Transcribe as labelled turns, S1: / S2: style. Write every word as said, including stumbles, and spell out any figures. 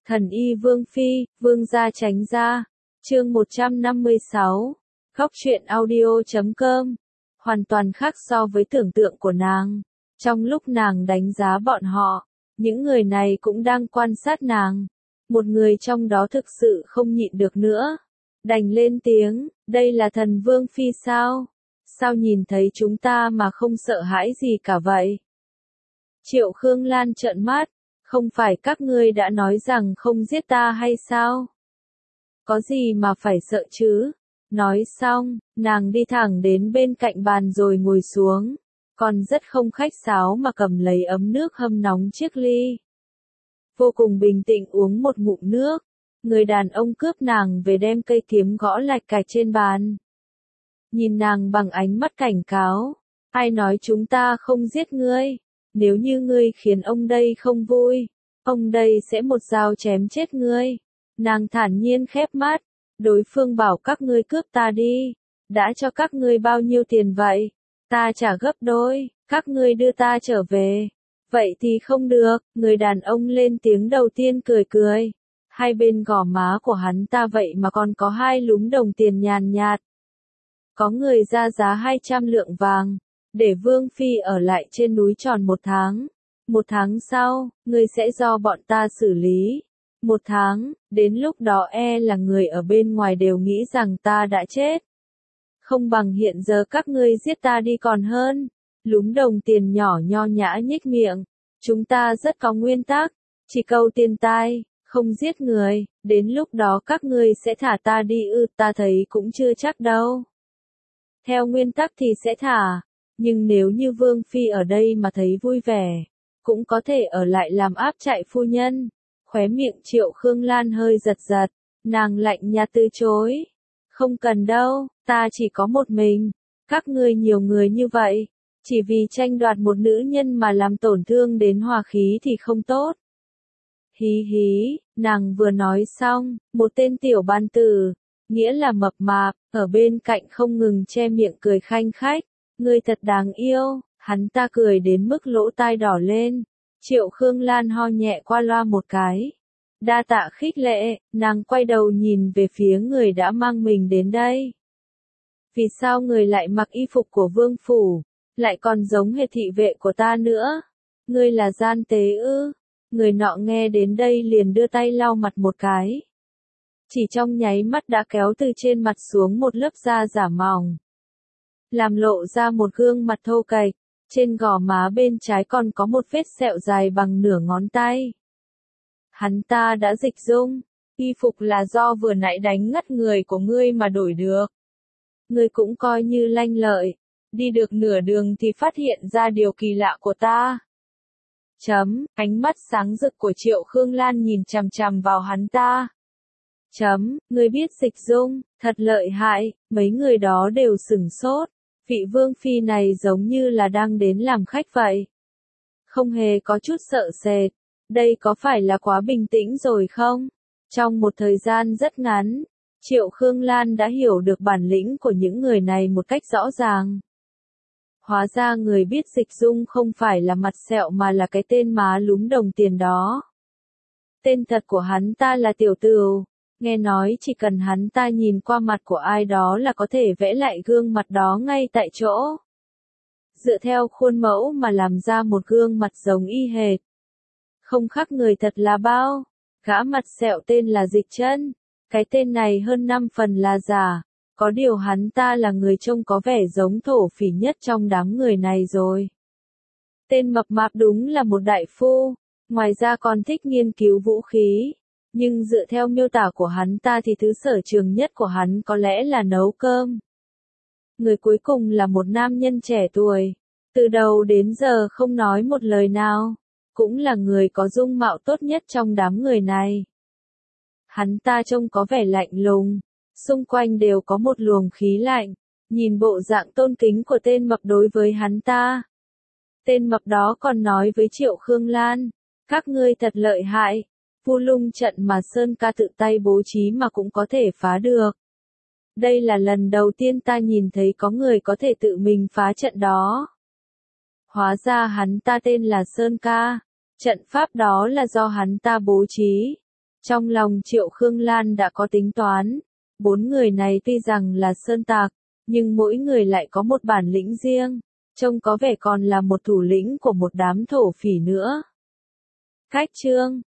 S1: Thần y Vương Phi, Vương gia tránh ra. Chương một trăm năm mươi sáu. Góc truyện audio chấm com. Hoàn toàn khác so với tưởng tượng của nàng. Trong lúc nàng đánh giá bọn họ, những người này cũng đang quan sát nàng. Một người trong đó thực sự không nhịn được nữa. Đành lên tiếng, đây là thần Vương Phi sao? Sao nhìn thấy chúng ta mà không sợ hãi gì cả vậy? Triệu Khương Lan trợn mắt, không phải các ngươi đã nói rằng không giết ta hay sao? Có gì mà phải sợ chứ? Nói xong, nàng đi thẳng đến bên cạnh bàn rồi ngồi xuống, còn rất không khách sáo mà cầm lấy ấm nước hâm nóng chiếc ly. Vô cùng bình tĩnh uống một ngụm nước, người đàn ông cướp nàng về đem cây kiếm gõ lạch cạch trên bàn. Nhìn nàng bằng ánh mắt cảnh cáo, ai nói chúng ta không giết ngươi, nếu như ngươi khiến ông đây không vui, ông đây sẽ một dao chém chết ngươi. Nàng thản nhiên khép mắt, đối phương bảo các ngươi cướp ta đi, đã cho các ngươi bao nhiêu tiền vậy? Ta trả gấp đôi, các ngươi đưa ta trở về. Vậy thì không được, người đàn ông lên tiếng đầu tiên cười cười. Hai bên gò má của hắn ta vậy mà còn có hai lúm đồng tiền nhàn nhạt. Có người ra giá hai trăm lượng vàng, để Vương Phi ở lại trên núi tròn một tháng. Một tháng sau, ngươi sẽ do bọn ta xử lý. Một tháng, đến lúc đó e là người ở bên ngoài đều nghĩ rằng ta đã chết. Không bằng hiện giờ các ngươi giết ta đi còn hơn. Lúm đồng tiền nhỏ nho nhã nhếch miệng. Chúng ta rất có nguyên tắc, chỉ câu tiền tai, không giết người, đến lúc đó các ngươi sẽ thả ta đi ư, ta thấy cũng chưa chắc đâu. Theo nguyên tắc thì sẽ thả, nhưng nếu như Vương Phi ở đây mà thấy vui vẻ, cũng có thể ở lại làm áp trại phu nhân. Khóe miệng Triệu Khương Lan hơi giật giật, nàng lạnh nhạt từ chối. Không cần đâu, ta chỉ có một mình, các ngươi nhiều người như vậy, chỉ vì tranh đoạt một nữ nhân mà làm tổn thương đến hòa khí thì không tốt. Hí hí, nàng vừa nói xong, một tên tiểu ban tử, nghĩa là mập mạp, ở bên cạnh không ngừng che miệng cười khanh khách. Ngươi thật đáng yêu, hắn ta cười đến mức lỗ tai đỏ lên. Triệu Khương Lan ho nhẹ qua loa một cái. Đa tạ khích lệ, nàng quay đầu nhìn về phía người đã mang mình đến đây. Vì sao người lại mặc y phục của vương phủ, lại còn giống hệt thị vệ của ta nữa? Ngươi là gian tế ư? Người nọ nghe đến đây liền đưa tay lau mặt một cái. Chỉ trong nháy mắt đã kéo từ trên mặt xuống một lớp da giả mỏng, làm lộ ra một gương mặt thô kệch, trên gò má bên trái còn có một vết sẹo dài bằng nửa ngón tay. Hắn ta đã dịch dung, y phục là do vừa nãy đánh ngất người của ngươi mà đổi được. Ngươi cũng coi như lanh lợi, đi được nửa đường thì phát hiện ra điều kỳ lạ của ta. Chấm, ánh mắt sáng rực của Triệu Khương Lan nhìn chằm chằm vào hắn ta. Chấm, ngươi biết dịch dung, thật lợi hại, mấy người đó đều sửng sốt. Vị Vương Phi này giống như là đang đến làm khách vậy. Không hề có chút sợ sệt. Đây có phải là quá bình tĩnh rồi không? Trong một thời gian rất ngắn, Triệu Khương Lan đã hiểu được bản lĩnh của những người này một cách rõ ràng. Hóa ra người biết dịch dung không phải là mặt sẹo mà là cái tên má lúm đồng tiền đó. Tên thật của hắn ta là Tiểu Tửu. Nghe nói chỉ cần hắn ta nhìn qua mặt của ai đó là có thể vẽ lại gương mặt đó ngay tại chỗ. Dựa theo khuôn mẫu mà làm ra một gương mặt giống y hệt. Không khác người thật là bao. Gã mặt sẹo tên là Dịch Chân. Cái tên này hơn năm phần là giả. Có điều hắn ta là người trông có vẻ giống thổ phỉ nhất trong đám người này rồi. Tên mập mạp đúng là một đại phu. Ngoài ra còn thích nghiên cứu vũ khí. Nhưng dựa theo miêu tả của hắn ta thì thứ sở trường nhất của hắn có lẽ là nấu cơm. Người cuối cùng là một nam nhân trẻ tuổi. Từ đầu đến giờ không nói một lời nào. Cũng là người có dung mạo tốt nhất trong đám người này. Hắn ta trông có vẻ lạnh lùng. Xung quanh đều có một luồng khí lạnh. Nhìn bộ dạng tôn kính của tên mập đối với hắn ta. Tên mập đó còn nói với Triệu Khương Lan. Các ngươi thật lợi hại. Vu Lung trận mà Sơn ca tự tay bố trí mà cũng có thể phá được. Đây là lần đầu tiên ta nhìn thấy có người có thể tự mình phá trận đó. Hóa ra hắn ta tên là Sơn ca. Trận pháp đó là do hắn ta bố trí. Trong lòng Triệu Khương Lan đã có tính toán, bốn người này tuy rằng là sơn tạc, nhưng mỗi người lại có một bản lĩnh riêng, trông có vẻ còn là một thủ lĩnh của một đám thổ phỉ nữa. Khách trương,